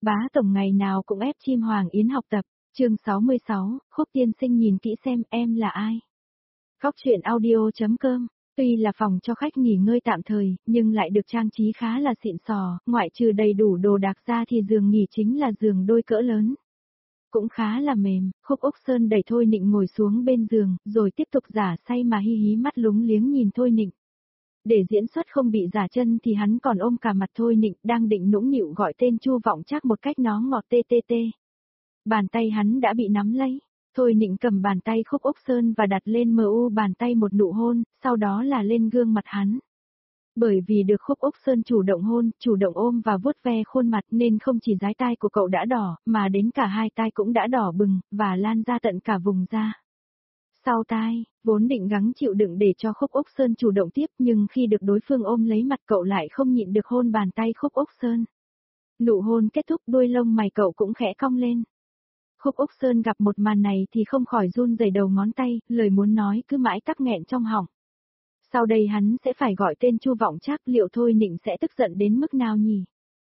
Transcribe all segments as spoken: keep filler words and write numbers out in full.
Bá tổng ngày nào cũng ép chim Hoàng Yến học tập, chương sáu mươi sáu, Khúc tiên sinh nhìn kỹ xem em là ai. Góc truyện audio.com, tuy là phòng cho khách nghỉ ngơi tạm thời, nhưng lại được trang trí khá là xịn sò, ngoại trừ đầy đủ đồ đạc ra thì giường nghỉ chính là giường đôi cỡ lớn. Cũng khá là mềm, Khúc Úc Sơn đẩy Thôi Nịnh ngồi xuống bên giường, rồi tiếp tục giả say mà hi hí mắt lúng liếng nhìn Thôi Nịnh. Để diễn xuất không bị giả chân thì hắn còn ôm cả mặt Thôi Nịnh đang định nũng nịu gọi tên Chu Vọng Trác một cách nó ngọt tê tê tê. Bàn tay hắn đã bị nắm lấy. Thôi Nịnh cầm bàn tay Khúc Úc Sơn và đặt lên mờ u bàn tay một nụ hôn, sau đó là lên gương mặt hắn. Bởi vì được Khúc Úc Sơn chủ động hôn, chủ động ôm và vuốt ve khuôn mặt nên không chỉ dái tai của cậu đã đỏ, mà đến cả hai tai cũng đã đỏ bừng, và lan ra tận cả vùng da. Sau tai, vốn định gắng chịu đựng để cho Khúc Úc Sơn chủ động tiếp nhưng khi được đối phương ôm lấy mặt cậu lại không nhịn được hôn bàn tay Khúc Úc Sơn. Nụ hôn kết thúc đuôi lông mày cậu cũng khẽ cong lên. Khúc Úc Sơn gặp một màn này thì không khỏi run rẩy đầu ngón tay, lời muốn nói cứ mãi tắc nghẹn trong họng. Sau đây hắn sẽ phải gọi tên Chu Vọng Trác, liệu Thôi Nịnh sẽ tức giận đến mức nào nhỉ?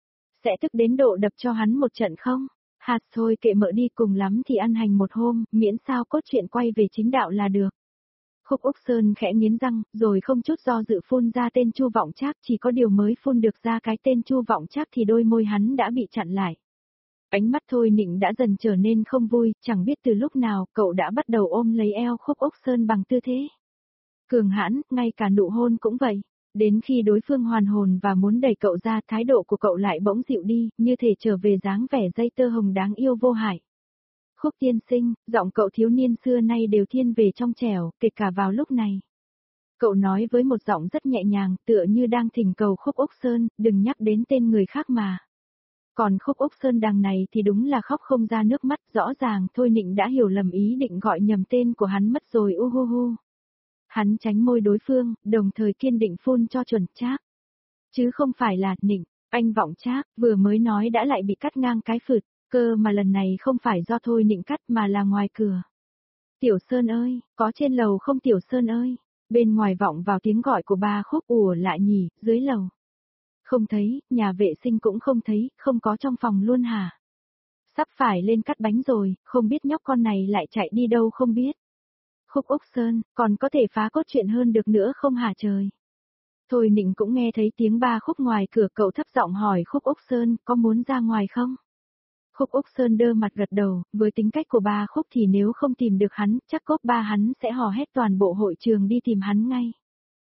Sẽ tức đến độ đập cho hắn một trận không? Hạt thôi kệ mợ đi, cùng lắm thì ăn hành một hôm, miễn sao cốt truyện quay về chính đạo là được. Khúc Úc Sơn khẽ nghiến răng, rồi không chút do dự phun ra tên Chu Vọng Trác, chỉ có điều mới phun được ra cái tên Chu Vọng Trác thì đôi môi hắn đã bị chặn lại. Ánh mắt Thôi Nịnh đã dần trở nên không vui, chẳng biết từ lúc nào cậu đã bắt đầu ôm lấy eo Khúc Úc Sơn bằng tư thế cường hãn, ngay cả nụ hôn cũng vậy. Đến khi đối phương hoàn hồn và muốn đẩy cậu ra, thái độ của cậu lại bỗng dịu đi, như thể trở về dáng vẻ dây tơ hồng đáng yêu vô hại. Khúc tiên sinh, giọng cậu thiếu niên xưa nay đều thiên về trong trẻo, kể cả vào lúc này. Cậu nói với một giọng rất nhẹ nhàng, tựa như đang thỉnh cầu Khúc Úc Sơn, đừng nhắc đến tên người khác mà. Còn Khúc Úc Sơn đằng này thì đúng là khóc không ra nước mắt, rõ ràng Thôi Nịnh đã hiểu lầm ý định gọi nhầm tên của hắn mất rồi u hu hu. Hắn tránh môi đối phương, đồng thời kiên định phun cho chuẩn Trác. Chứ không phải là Nịnh, anh Vọng Trác, vừa mới nói đã lại bị cắt ngang cái phượt, cơ mà lần này không phải do Thôi Nịnh cắt mà là ngoài cửa. Tiểu Sơn ơi, có trên lầu không Tiểu Sơn ơi? Bên ngoài vọng vào tiếng gọi của ba Khúc, ùa lại nhỉ, dưới lầu. Không thấy, nhà vệ sinh cũng không thấy, không có trong phòng luôn hả? Sắp phải lên cắt bánh rồi, không biết nhóc con này lại chạy đi đâu không biết. Khúc Úc Sơn, còn có thể phá cốt truyện hơn được nữa không hả trời? Thôi Nịnh cũng nghe thấy tiếng ba Khúc ngoài cửa, cậu thấp giọng hỏi Khúc Úc Sơn, có muốn ra ngoài không? Khúc Úc Sơn đơ mặt gật đầu, với tính cách của ba Khúc thì nếu không tìm được hắn, chắc cốt ba hắn sẽ hò hét toàn bộ hội trường đi tìm hắn ngay.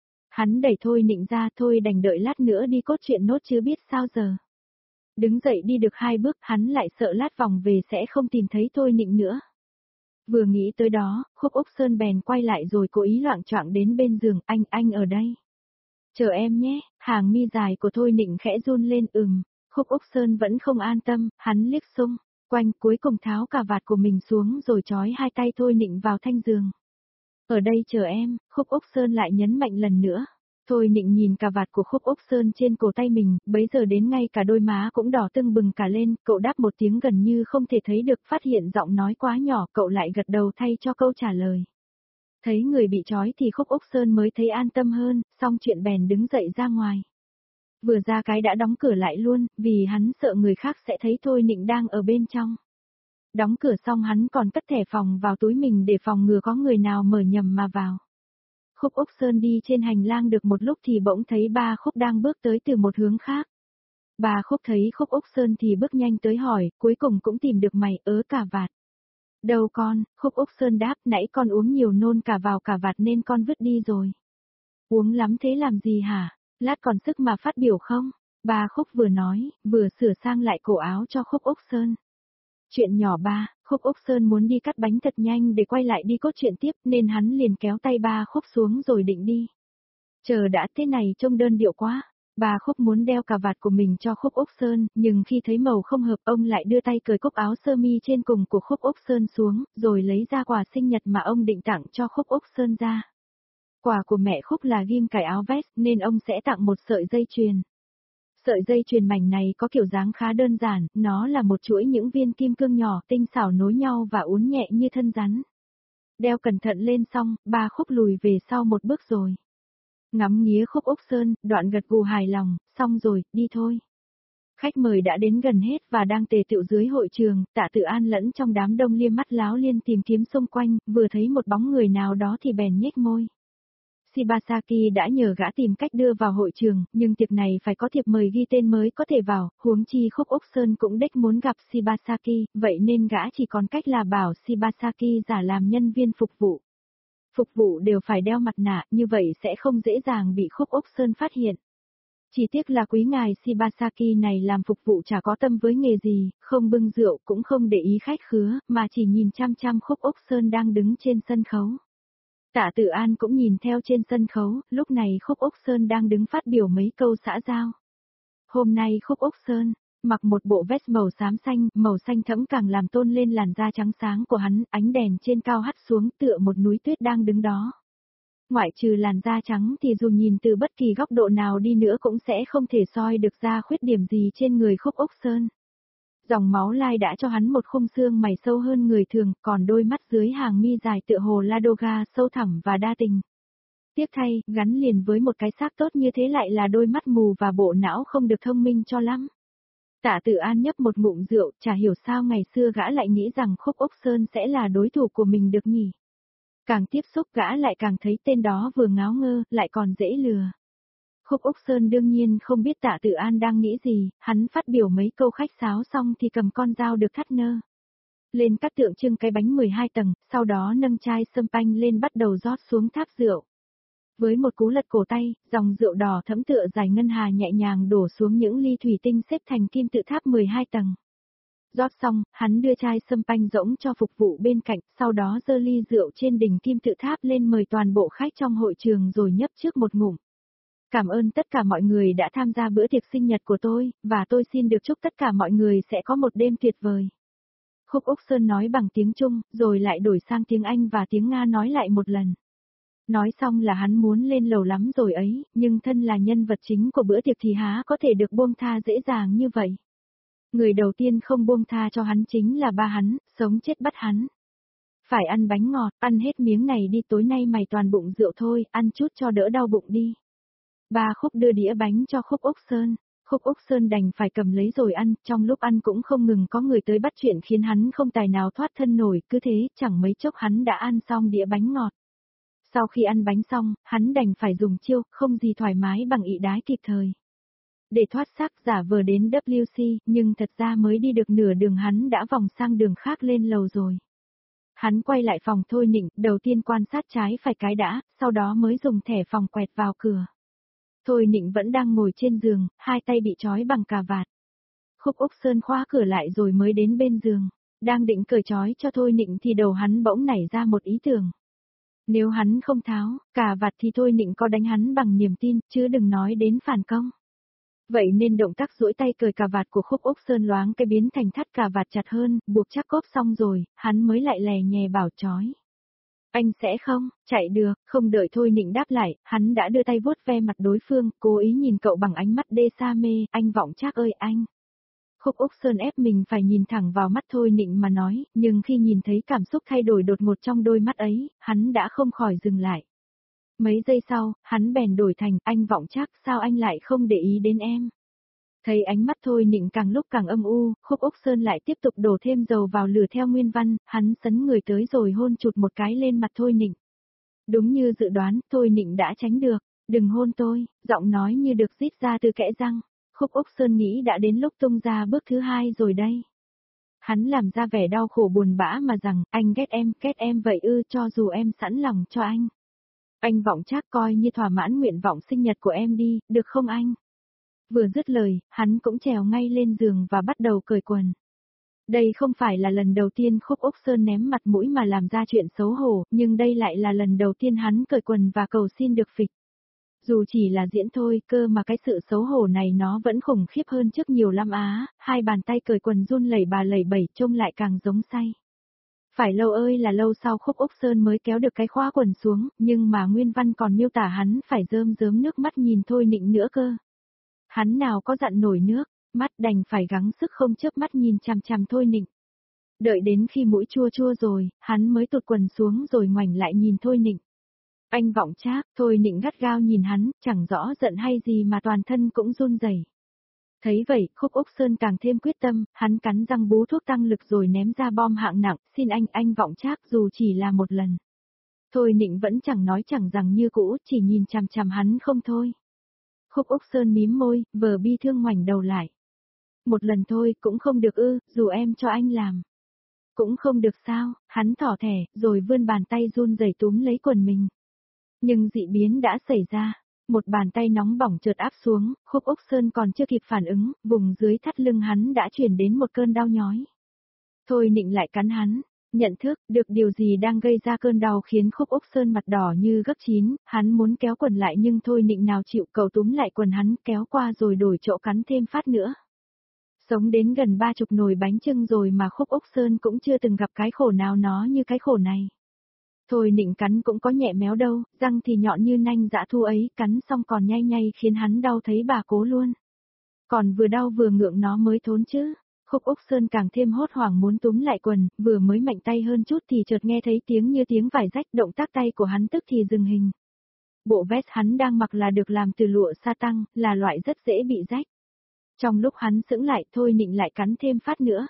Hắn đẩy Thôi Nịnh ra, thôi đành đợi lát nữa đi cốt truyện nốt chứ biết sao giờ. Đứng dậy đi được hai bước, hắn lại sợ lát vòng về sẽ không tìm thấy Thôi Nịnh nữa. Vừa nghĩ tới đó, Khúc Úc Sơn bèn quay lại rồi cố ý loạng choạng đến bên giường, anh, anh ở đây. Chờ em nhé, hàng mi dài của Thôi Nịnh khẽ run lên, ừm, Khúc Úc Sơn vẫn không an tâm, hắn liếc xung quanh cuối cùng tháo cà vạt của mình xuống rồi trói hai tay Thôi Nịnh vào thanh giường. Ở đây chờ em, Khúc Úc Sơn lại nhấn mạnh lần nữa. Thôi Nịnh nhìn cà vạt của Khúc Úc Sơn trên cổ tay mình, bấy giờ đến ngay cả đôi má cũng đỏ tưng bừng cả lên, cậu đáp một tiếng gần như không thể thấy được, phát hiện giọng nói quá nhỏ, cậu lại gật đầu thay cho câu trả lời. Thấy người bị trói thì Khúc Úc Sơn mới thấy an tâm hơn, xong chuyện bèn đứng dậy ra ngoài. Vừa ra cái đã đóng cửa lại luôn, vì hắn sợ người khác sẽ thấy Thôi Nịnh đang ở bên trong. Đóng cửa xong hắn còn cất thẻ phòng vào túi mình để phòng ngừa có người nào mở nhầm mà vào. Khúc Úc Sơn đi trên hành lang được một lúc thì bỗng thấy ba Khúc đang bước tới từ một hướng khác. Ba Khúc thấy Khúc Úc Sơn thì bước nhanh tới hỏi, cuối cùng cũng tìm được mày, ớ cà vạt. Đâu con, Khúc Úc Sơn đáp, nãy con uống nhiều nôn cả vào cà vạt nên con vứt đi rồi. Uống lắm thế làm gì hả, lát còn sức mà phát biểu không? Ba Khúc vừa nói, vừa sửa sang lại cổ áo cho Khúc Úc Sơn. Chuyện nhỏ ba, Khúc Úc Sơn muốn đi cắt bánh thật nhanh để quay lại đi cốt truyện tiếp nên hắn liền kéo tay ba Khúc xuống rồi định đi. Chờ đã, thế này trông đơn điệu quá. Ba Khúc muốn đeo cà vạt của mình cho Khúc Úc Sơn, nhưng khi thấy màu không hợp ông lại đưa tay cởi cúc áo sơ mi trên cùng của Khúc Úc Sơn xuống, rồi lấy ra quà sinh nhật mà ông định tặng cho Khúc Úc Sơn ra. Quà của mẹ Khúc là ghim cài áo vest nên ông sẽ tặng một sợi dây chuyền. Sợi dây chuyền mảnh này có kiểu dáng khá đơn giản, nó là một chuỗi những viên kim cương nhỏ tinh xảo nối nhau và uốn nhẹ như thân rắn. Đeo cẩn thận lên xong, ba Khúc lùi về sau một bước rồi. Ngắm nghía Khúc Úc Sơn, đoạn gật gù hài lòng, xong rồi, đi thôi. Khách mời đã đến gần hết và đang tề tựu dưới hội trường, Tạ Tự An lẫn trong đám đông liếc mắt láo liên tìm kiếm xung quanh, vừa thấy một bóng người nào đó thì bèn nhếch môi. Shibasaki đã nhờ gã tìm cách đưa vào hội trường, nhưng tiệc này phải có thiệp mời ghi tên mới có thể vào, huống chi Khúc Úc Sơn cũng đích muốn gặp Shibasaki, vậy nên gã chỉ còn cách là bảo Shibasaki giả làm nhân viên phục vụ. Phục vụ đều phải đeo mặt nạ, như vậy sẽ không dễ dàng bị Khúc Úc Sơn phát hiện. Chỉ tiếc là quý ngài Shibasaki này làm phục vụ chả có tâm với nghề gì, không bưng rượu cũng không để ý khách khứa, mà chỉ nhìn chăm chăm Khúc Úc Sơn đang đứng trên sân khấu. Tạ Tự An cũng nhìn theo trên sân khấu, lúc này Khúc Úc Sơn đang đứng phát biểu mấy câu xã giao. Hôm nay Khúc Úc Sơn mặc một bộ vest màu xám xanh, màu xanh thẫm càng làm tôn lên làn da trắng sáng của hắn, ánh đèn trên cao hắt xuống tựa một núi tuyết đang đứng đó. Ngoại trừ làn da trắng thì dù nhìn từ bất kỳ góc độ nào đi nữa cũng sẽ không thể soi được ra khuyết điểm gì trên người Khúc Úc Sơn. Dòng máu lai đã cho hắn một khung xương mày sâu hơn người thường, còn đôi mắt dưới hàng mi dài tựa hồ Ladoga sâu thẳm và đa tình. Tiếc thay, gắn liền với một cái xác tốt như thế lại là đôi mắt mù và bộ não không được thông minh cho lắm. Tạ Tự An nhấp một ngụm rượu, chả hiểu sao ngày xưa gã lại nghĩ rằng Khúc Úc Sơn sẽ là đối thủ của mình được nhỉ. Càng tiếp xúc gã lại càng thấy tên đó vừa ngáo ngơ, lại còn dễ lừa. Khúc Úc Sơn đương nhiên không biết Tạ Tự An đang nghĩ gì, hắn phát biểu mấy câu khách sáo xong thì cầm con dao được thắt nơ lên cắt tượng trưng cái bánh mười hai tầng, sau đó nâng chai sâm panh lên bắt đầu rót xuống tháp rượu. Với một cú lật cổ tay, dòng rượu đỏ thẫm tựa dài ngân hà nhẹ nhàng đổ xuống những ly thủy tinh xếp thành kim tự tháp mười hai tầng. Rót xong, hắn đưa chai sâm panh rỗng cho phục vụ bên cạnh, sau đó giơ ly rượu trên đỉnh kim tự tháp lên mời toàn bộ khách trong hội trường rồi nhấp trước một ngụm. Cảm ơn tất cả mọi người đã tham gia bữa tiệc sinh nhật của tôi, và tôi xin được chúc tất cả mọi người sẽ có một đêm tuyệt vời. Khúc Úc Sơn nói bằng tiếng Trung, rồi lại đổi sang tiếng Anh và tiếng Nga nói lại một lần. Nói xong là hắn muốn lên lầu lắm rồi ấy, nhưng thân là nhân vật chính của bữa tiệc thì há có thể được buông tha dễ dàng như vậy. Người đầu tiên không buông tha cho hắn chính là ba hắn, sống chết bắt hắn. Phải ăn bánh ngọt, ăn hết miếng này đi, tối nay mày toàn bụng rượu thôi, ăn chút cho đỡ đau bụng đi. Ba Khúc đưa đĩa bánh cho Khúc Úc Sơn, Khúc Úc Sơn đành phải cầm lấy rồi ăn, trong lúc ăn cũng không ngừng có người tới bắt chuyện khiến hắn không tài nào thoát thân nổi, cứ thế chẳng mấy chốc hắn đã ăn xong đĩa bánh ngọt. Sau khi ăn bánh xong, hắn đành phải dùng chiêu, không gì thoải mái bằng ị đái kịp thời. Để thoát xác giả vờ đến W C, nhưng thật ra mới đi được nửa đường hắn đã vòng sang đường khác lên lầu rồi. Hắn quay lại phòng Thôi Nịnh, đầu tiên quan sát trái phải cái đã, sau đó mới dùng thẻ phòng quẹt vào cửa. Thôi Nịnh vẫn đang ngồi trên giường, hai tay bị trói bằng cà vạt. Khúc Úc Sơn khóa cửa lại rồi mới đến bên giường. Đang định cởi trói cho Thôi Nịnh thì đầu hắn bỗng nảy ra một ý tưởng. Nếu hắn không tháo cà vạt thì Thôi Nịnh có đánh hắn bằng niềm tin, chứ đừng nói đến phản công. Vậy nên động tác duỗi tay cởi cà vạt của Khúc Úc Sơn loáng cái biến thành thắt cà vạt chặt hơn, buộc chắc cốp xong rồi, hắn mới lại lè nhè bảo trói. Anh sẽ không, chạy được, không đợi Thôi Nịnh đáp lại, hắn đã đưa tay vuốt ve mặt đối phương, cố ý nhìn cậu bằng ánh mắt đê sa mê, anh Vọng Trác ơi anh. Khúc Úc Sơn ép mình phải nhìn thẳng vào mắt Thôi Nịnh mà nói, nhưng khi nhìn thấy cảm xúc thay đổi đột ngột trong đôi mắt ấy, hắn đã không khỏi dừng lại. Mấy giây sau, hắn bèn đổi thành, anh Vọng Trác, sao anh lại không để ý đến em? Thấy ánh mắt Thôi Nịnh càng lúc càng âm u, Khúc Úc Sơn lại tiếp tục đổ thêm dầu vào lửa theo nguyên văn, hắn sấn người tới rồi hôn chụt một cái lên mặt Thôi Nịnh. Đúng như dự đoán, Thôi Nịnh đã tránh được, đừng hôn tôi, giọng nói như được rít ra từ kẽ răng. Khúc Úc Sơn nghĩ đã đến lúc tung ra bước thứ hai rồi đây. Hắn làm ra vẻ đau khổ buồn bã mà rằng, anh ghét em, ghét em vậy ư, cho dù em sẵn lòng cho anh. Anh Vọng Trác coi như thỏa mãn nguyện vọng sinh nhật của em đi, được không anh? Vừa dứt lời, hắn cũng trèo ngay lên giường và bắt đầu cởi quần. Đây không phải là lần đầu tiên Khúc Úc Sơn ném mặt mũi mà làm ra chuyện xấu hổ, nhưng đây lại là lần đầu tiên hắn cởi quần và cầu xin được phịch. Dù chỉ là diễn thôi, cơ mà cái sự xấu hổ này nó vẫn khủng khiếp hơn trước nhiều lắm á, hai bàn tay cởi quần run lẩy bà lẩy bẩy trông lại càng giống say. Phải lâu ơi là lâu sau Khúc Úc Sơn mới kéo được cái khóa quần xuống, nhưng mà nguyên văn còn miêu tả hắn phải rơm rớm nước mắt nhìn Thôi Nịnh nữa cơ. Hắn nào có dặn nổi nước, mắt đành phải gắng sức không chớp mắt nhìn chằm chằm Thôi Nịnh. Đợi đến khi mũi chua chua rồi, hắn mới tụt quần xuống rồi ngoảnh lại nhìn Thôi Nịnh. Anh Vọng Trác, Thôi Nịnh gắt gao nhìn hắn, chẳng rõ giận hay gì mà toàn thân cũng run rẩy. Thấy vậy, Khúc Úc Sơn càng thêm quyết tâm, hắn cắn răng bú thuốc tăng lực rồi ném ra bom hạng nặng, xin anh, anh vọng trác dù chỉ là một lần. Thôi Nịnh vẫn chẳng nói chẳng rằng như cũ, chỉ nhìn chằm chằm hắn không thôi. Khúc Úc Sơn mím môi, vờ bi thương ngoảnh đầu lại. Một lần thôi, cũng không được ư, dù em cho anh làm. Cũng không được sao, hắn thỏ thẻ, rồi vươn bàn tay run rẩy túm lấy quần mình. Nhưng dị biến đã xảy ra. Một bàn tay nóng bỏng chợt áp xuống, Khúc Úc Sơn còn chưa kịp phản ứng, vùng dưới thắt lưng hắn đã truyền đến một cơn đau nhói. Thôi Nịnh lại cắn hắn, nhận thức được điều gì đang gây ra cơn đau khiến Khúc Úc Sơn mặt đỏ như gấc chín, hắn muốn kéo quần lại nhưng Thôi Nịnh nào chịu, cậu túm lại quần hắn kéo qua rồi đổi chỗ cắn thêm phát nữa. Sống đến gần ba chục nồi bánh chưng rồi mà Khúc Úc Sơn cũng chưa từng gặp cái khổ nào nó như cái khổ này. Thôi Nịnh cắn cũng có nhẹ méo đâu, răng thì nhọn như nanh dã thu ấy, cắn xong còn nhay nhay khiến hắn đau thấy bà cố luôn. Còn vừa đau vừa ngượng nó mới thốn chứ. Khúc Úc Sơn càng thêm hốt hoảng muốn túm lại quần, vừa mới mạnh tay hơn chút thì chợt nghe thấy tiếng như tiếng vải rách, động tác tay của hắn tức thì dừng hình. Bộ vest hắn đang mặc là được làm từ lụa sa tăng, là loại rất dễ bị rách. Trong lúc hắn sững lại, Thôi Nịnh lại cắn thêm phát nữa.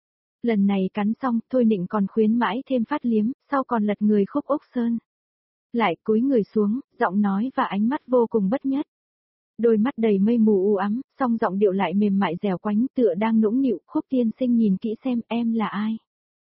Lần này cắn xong, Thôi Nịnh còn khuyến mãi thêm phát liếm, sau còn lật người Khúc Úc Sơn. Lại cúi người xuống, giọng nói và ánh mắt vô cùng bất nhất. Đôi mắt đầy mây mù u ám, song giọng điệu lại mềm mại dẻo quánh tựa đang nũng nịu. Khúc tiên sinh nhìn kỹ xem em là ai.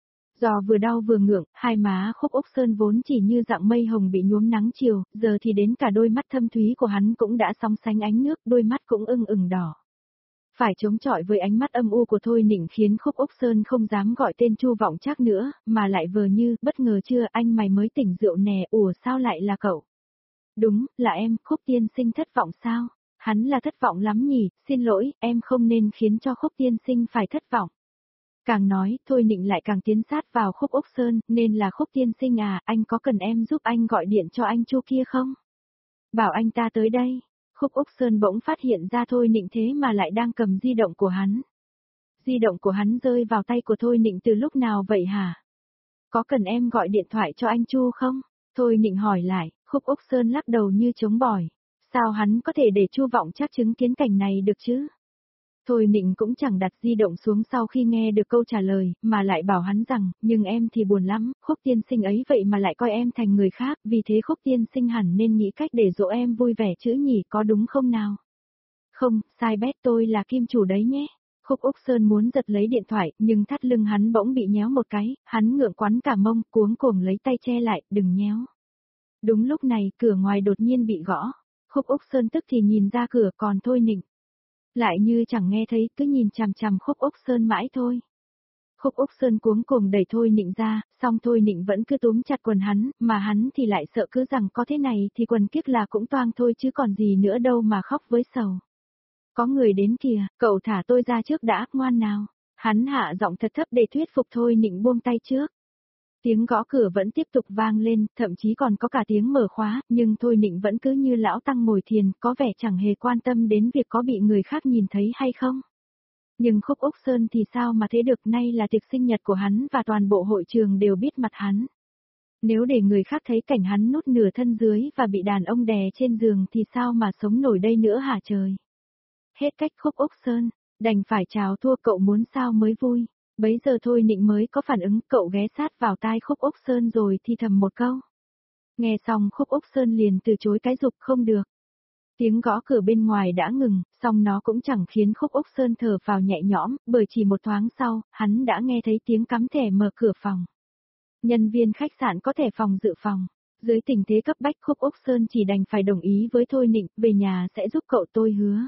Do vừa đau vừa ngượng, hai má Khúc Úc Sơn vốn chỉ như dạng mây hồng bị nhuốm nắng chiều, giờ thì đến cả đôi mắt thâm thúy của hắn cũng đã sóng sánh ánh nước, đôi mắt cũng ưng ửng đỏ. Phải chống chọi với ánh mắt âm u của Thôi Nịnh khiến Khúc Úc Sơn không dám gọi tên Chu Vọng Trác nữa, mà lại vờ như, bất ngờ chưa, anh mày mới tỉnh rượu nè, ủa sao lại là cậu? Đúng, là em, Khúc tiên sinh thất vọng sao? Hắn là thất vọng lắm nhỉ, xin lỗi, em không nên khiến cho Khúc tiên sinh phải thất vọng. Càng nói, Thôi Nịnh lại càng tiến sát vào Khúc Úc Sơn, nên là Khúc tiên sinh à, anh có cần em giúp anh gọi điện cho anh Chu kia không? Bảo anh ta tới đây. Khúc Úc Sơn bỗng phát hiện ra Thôi Nịnh thế mà lại đang cầm di động của hắn. Di động của hắn rơi vào tay của Thôi Nịnh từ lúc nào vậy hả? Có cần em gọi điện thoại cho anh Chu không? Thôi Nịnh hỏi lại, Khúc Úc Sơn lắc đầu như chống bỏi. Sao hắn có thể để Chu Vọng Trác chứng kiến cảnh này được chứ? Thôi Nịnh cũng chẳng đặt di động xuống sau khi nghe được câu trả lời, mà lại bảo hắn rằng, nhưng em thì buồn lắm, Khúc tiên sinh ấy vậy mà lại coi em thành người khác, vì thế Khúc tiên sinh hẳn nên nghĩ cách để dỗ em vui vẻ chứ nhỉ, có đúng không nào? Không, sai bét, tôi là kim chủ đấy nhé. Khúc Úc Sơn muốn giật lấy điện thoại, nhưng thắt lưng hắn bỗng bị nhéo một cái, hắn ngượng quắn cả mông, cuống cuồng lấy tay che lại, đừng nhéo. Đúng lúc này, cửa ngoài đột nhiên bị gõ. Khúc Úc Sơn tức thì nhìn ra cửa, còn Thôi Nịnh lại như chẳng nghe thấy, cứ nhìn chằm chằm Khúc Úc Sơn mãi thôi. Khúc Úc Sơn cuống cuồng đẩy Thôi Nịnh ra, song Thôi Nịnh vẫn cứ túm chặt quần hắn, mà hắn thì lại sợ cứ rằng có thế này thì quần kiếc là cũng toang thôi chứ còn gì nữa đâu mà khóc với sầu. Có người đến kìa, cậu thả tôi ra trước đã, ngoan nào. Hắn hạ giọng thật thấp để thuyết phục Thôi Nịnh buông tay trước. Tiếng gõ cửa vẫn tiếp tục vang lên, thậm chí còn có cả tiếng mở khóa, nhưng Thôi Nịnh vẫn cứ như lão tăng ngồi thiền, có vẻ chẳng hề quan tâm đến việc có bị người khác nhìn thấy hay không. Nhưng Khúc Úc Sơn thì sao mà thế được, nay là tiệc sinh nhật của hắn và toàn bộ hội trường đều biết mặt hắn. Nếu để người khác thấy cảnh hắn nút nửa thân dưới và bị đàn ông đè trên giường thì sao mà sống nổi đây nữa hả trời. Hết cách Khúc Úc Sơn, đành phải chào thua, cậu muốn sao mới vui. Bấy giờ Thôi Nịnh mới có phản ứng, cậu ghé sát vào tai Khúc Úc Sơn rồi thì thầm một câu. Nghe xong Khúc Úc Sơn liền từ chối cái dục không được. Tiếng gõ cửa bên ngoài đã ngừng, song nó cũng chẳng khiến Khúc Úc Sơn thở vào nhẹ nhõm, bởi chỉ một thoáng sau, hắn đã nghe thấy tiếng cắm thẻ mở cửa phòng. Nhân viên khách sạn có thẻ phòng dự phòng. Dưới tình thế cấp bách Khúc Úc Sơn chỉ đành phải đồng ý với Thôi Nịnh, về nhà sẽ giúp cậu, tôi hứa.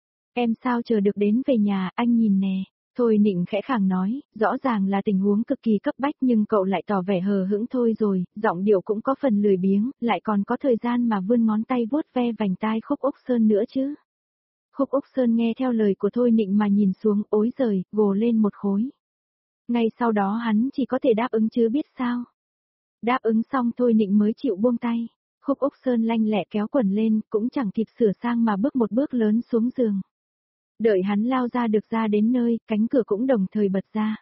Em sao chờ được đến về nhà, anh nhìn nè. Thôi Nịnh khẽ khàng nói, rõ ràng là tình huống cực kỳ cấp bách nhưng cậu lại tỏ vẻ hờ hững thôi rồi, giọng điệu cũng có phần lười biếng, lại còn có thời gian mà vươn ngón tay vuốt ve vành tai Khúc Úc Sơn nữa chứ. Khúc Úc Sơn nghe theo lời của Thôi Nịnh mà nhìn xuống, ối giời, gồ lên một khối. Ngay sau đó hắn chỉ có thể đáp ứng chứ biết sao. Đáp ứng xong Thôi Nịnh mới chịu buông tay. Khúc Úc Sơn lanh lẹ kéo quần lên, cũng chẳng kịp sửa sang mà bước một bước lớn xuống giường. Đợi hắn lao ra được ra đến nơi, cánh cửa cũng đồng thời bật ra.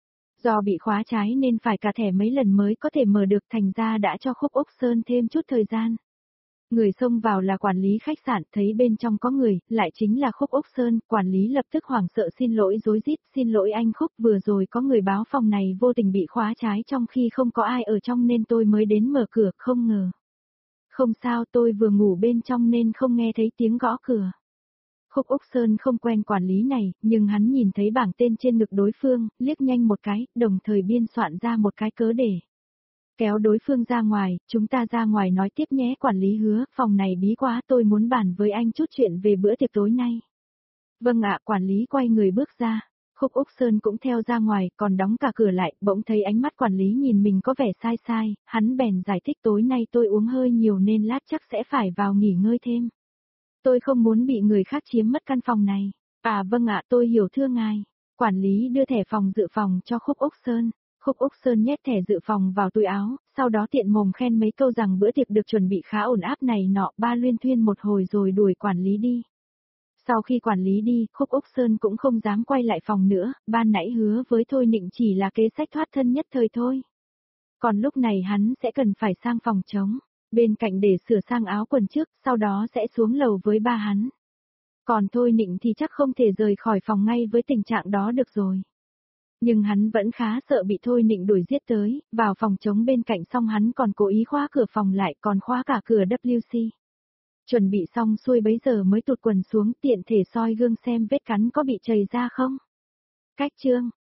Do bị khóa trái nên phải cả thẻ mấy lần mới có thể mở được, thành ra đã cho Khúc Úc Sơn thêm chút thời gian. Người xông vào là quản lý khách sạn, thấy bên trong có người, lại chính là Khúc Úc Sơn, quản lý lập tức hoảng sợ xin lỗi rối rít, xin lỗi anh Khúc, vừa rồi có người báo phòng này vô tình bị khóa trái trong khi không có ai ở trong nên tôi mới đến mở cửa, không ngờ. Không sao, tôi vừa ngủ bên trong nên không nghe thấy tiếng gõ cửa. Khúc Úc Sơn không quen quản lý này, nhưng hắn nhìn thấy bảng tên trên ngực đối phương, liếc nhanh một cái, đồng thời biên soạn ra một cái cớ để kéo đối phương ra ngoài, chúng ta ra ngoài nói tiếp nhé, quản lý Hứa, phòng này bí quá, tôi muốn bàn với anh chút chuyện về bữa tiệc tối nay. Vâng ạ, quản lý quay người bước ra. Khúc Úc Sơn cũng theo ra ngoài, còn đóng cả cửa lại, bỗng thấy ánh mắt quản lý nhìn mình có vẻ sai sai, hắn bèn giải thích tối nay tôi uống hơi nhiều nên lát chắc sẽ phải vào nghỉ ngơi thêm. Tôi không muốn bị người khác chiếm mất căn phòng này. À vâng ạ, tôi hiểu thưa ngài. Quản lý đưa thẻ phòng dự phòng cho Khúc Úc Sơn. Khúc Úc Sơn nhét thẻ dự phòng vào túi áo, sau đó tiện mồm khen mấy câu rằng bữa tiệc được chuẩn bị khá ổn áp này nọ, ba luyên thuyên một hồi rồi đuổi quản lý đi. Sau khi quản lý đi, Khúc Úc Sơn cũng không dám quay lại phòng nữa, ban nãy hứa với Thôi Nịnh chỉ là kế sách thoát thân nhất thời thôi. Còn lúc này hắn sẽ cần phải sang phòng trống, bên cạnh để sửa sang áo quần trước, sau đó sẽ xuống lầu với ba hắn. Còn Thôi Nịnh thì chắc không thể rời khỏi phòng ngay với tình trạng đó được rồi. Nhưng hắn vẫn khá sợ bị Thôi Nịnh đuổi giết tới, vào phòng trống bên cạnh xong hắn còn cố ý khóa cửa phòng lại, còn khóa cả cửa W C. Chuẩn bị xong xuôi bấy giờ mới tụt quần xuống, tiện thể soi gương xem vết cắn có bị chảy ra không. Cách chương